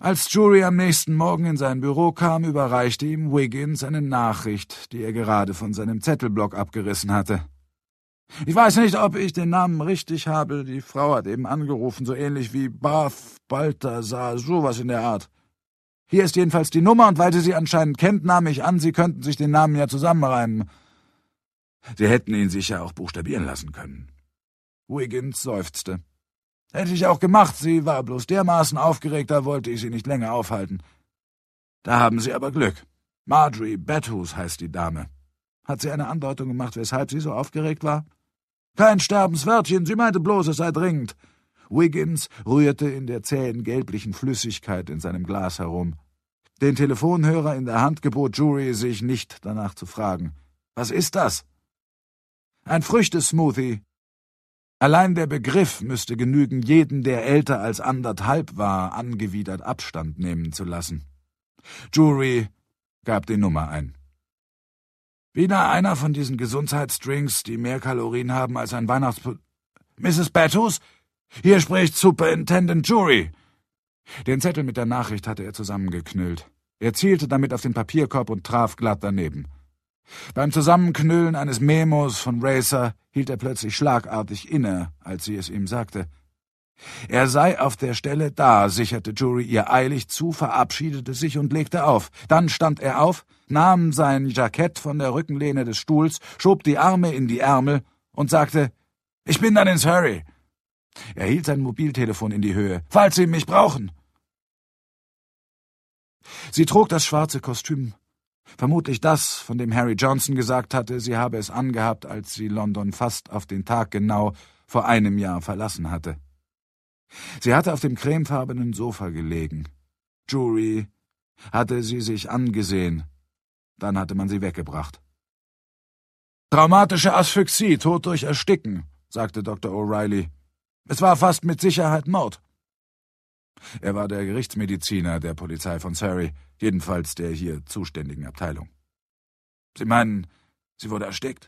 Als Jury am nächsten Morgen in sein Büro kam, überreichte ihm Wiggins eine Nachricht, die er gerade von seinem Zettelblock abgerissen hatte. »Ich weiß nicht, ob ich den Namen richtig habe. Die Frau hat eben angerufen, so ähnlich wie Bath Balthasar, sowas in der Art. Hier ist jedenfalls die Nummer, und weil sie anscheinend kennt, nahm ich an, Sie könnten sich den Namen ja zusammenreimen.« Sie hätten ihn sicher auch buchstabieren lassen können. Wiggins seufzte. »Hätte ich auch gemacht, sie war bloß dermaßen aufgeregt, da wollte ich sie nicht länger aufhalten. Da haben Sie aber Glück. Marjorie Bathurst heißt die Dame. Hat sie eine Andeutung gemacht, weshalb sie so aufgeregt war?« »Kein Sterbenswörtchen, sie meinte bloß, es sei dringend.« Wiggins rührte in der zähen, gelblichen Flüssigkeit in seinem Glas herum. Den Telefonhörer in der Hand gebot Jury, sich nicht danach zu fragen. »Was ist das?« »Ein Früchtesmoothie.« Allein der Begriff müsste genügen, jeden, der älter als 1,5 war, angewidert Abstand nehmen zu lassen. Jury gab die Nummer ein. »Wieder einer von diesen Gesundheitsdrinks, die mehr Kalorien haben als ein »Mrs. Bathurst? Hier spricht Superintendent Jury.« Den Zettel mit der Nachricht hatte er zusammengeknüllt. Er zielte damit auf den Papierkorb und traf glatt daneben. Beim Zusammenknüllen eines Memos von Racer hielt er plötzlich schlagartig inne, als sie es ihm sagte. Er sei auf der Stelle da, sicherte Jury ihr eilig zu, verabschiedete sich und legte auf. Dann stand er auf, nahm sein Jackett von der Rückenlehne des Stuhls, schob die Arme in die Ärmel und sagte, »Ich bin dann in Surrey.« Er hielt sein Mobiltelefon in die Höhe. »Falls Sie mich brauchen!« Sie trug das schwarze Kostüm. Vermutlich das, von dem Harry Johnson gesagt hatte, sie habe es angehabt, als sie London fast auf den Tag genau vor einem Jahr verlassen hatte. Sie hatte auf dem cremefarbenen Sofa gelegen. Jury hatte sie sich angesehen. Dann hatte man sie weggebracht. »Traumatische Asphyxie, Tod durch Ersticken«, sagte Dr. O'Reilly. »Es war fast mit Sicherheit Mord.« Er war der Gerichtsmediziner der Polizei von Surrey, jedenfalls der hier zuständigen Abteilung. »Sie meinen, sie wurde erstickt?«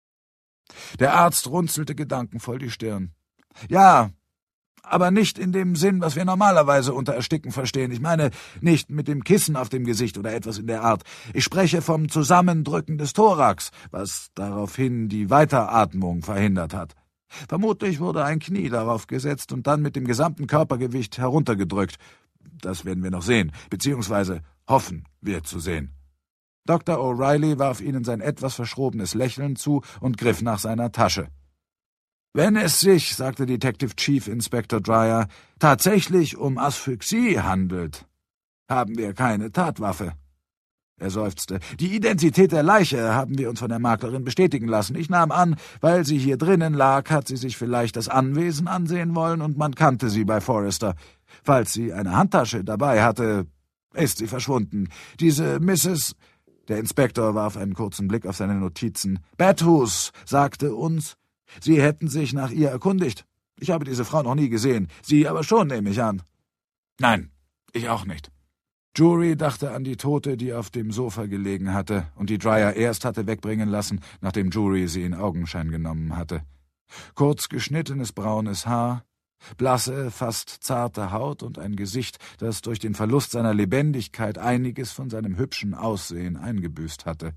Der Arzt runzelte gedankenvoll die Stirn. »Ja, aber nicht in dem Sinn, was wir normalerweise unter Ersticken verstehen. Ich meine, nicht mit dem Kissen auf dem Gesicht oder etwas in der Art. Ich spreche vom Zusammendrücken des Thorax, was daraufhin die Weiteratmung verhindert hat. Vermutlich wurde ein Knie darauf gesetzt und dann mit dem gesamten Körpergewicht heruntergedrückt. Das werden wir noch sehen, beziehungsweise hoffen wir zu sehen.« Dr. O'Reilly warf ihnen sein etwas verschrobenes Lächeln zu und griff nach seiner Tasche. »Wenn es sich«, sagte Detective Chief Inspector Dreyer, »tatsächlich um Asphyxie handelt, haben wir keine Tatwaffe.« Er seufzte. »Die Identität der Leiche haben wir uns von der Maklerin bestätigen lassen. Ich nahm an, weil sie hier drinnen lag, hat sie sich vielleicht das Anwesen ansehen wollen und man kannte sie bei Forrester. Falls sie eine Handtasche dabei hatte, ist sie verschwunden. Diese Mrs.« Der Inspektor warf einen kurzen Blick auf seine Notizen. »Bathurst sagte uns, Sie hätten sich nach ihr erkundigt. Ich habe diese Frau noch nie gesehen. Sie aber schon, nehme ich an.« »Nein, ich auch nicht.« Jury dachte an die Tote, die auf dem Sofa gelegen hatte und die Dreyer erst hatte wegbringen lassen, nachdem Jury sie in Augenschein genommen hatte. Kurz geschnittenes braunes Haar, blasse, fast zarte Haut und ein Gesicht, das durch den Verlust seiner Lebendigkeit einiges von seinem hübschen Aussehen eingebüßt hatte.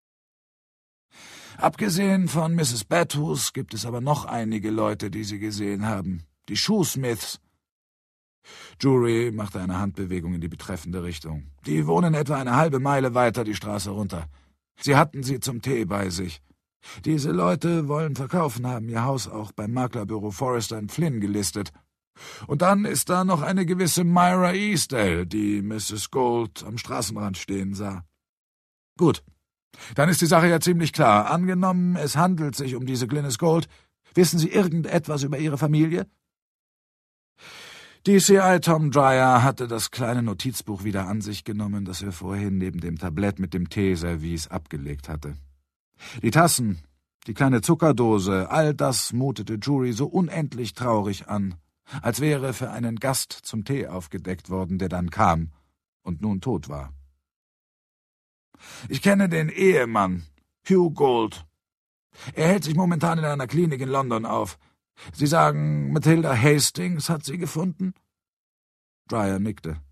Abgesehen von Mrs. Bathurst gibt es aber noch einige Leute, die sie gesehen haben. Die Shoesmiths. Jury machte eine Handbewegung in die betreffende Richtung. Die wohnen etwa eine halbe Meile weiter die Straße runter. Sie hatten sie zum Tee bei sich. Diese Leute wollen verkaufen, haben ihr Haus auch beim Maklerbüro Forrester & Flynn gelistet. Und dann ist da noch eine gewisse Myra Eastdale, die Mrs. Gold am Straßenrand stehen sah. Gut. Dann ist die Sache ja ziemlich klar. Angenommen, es handelt sich um diese Glynis Gold. Wissen Sie irgendetwas über Ihre Familie? DCI Tom Dreyer hatte das kleine Notizbuch wieder an sich genommen, das er vorhin neben dem Tablett mit dem Teeservice abgelegt hatte. Die Tassen, die kleine Zuckerdose, all das mutete Jury so unendlich traurig an, als wäre für einen Gast zum Tee aufgedeckt worden, der dann kam und nun tot war. »Ich kenne den Ehemann, Hugh Gold. Er hält sich momentan in einer Klinik in London auf. Sie sagen, Matilda Hastings hat sie gefunden?« Dreyer nickte.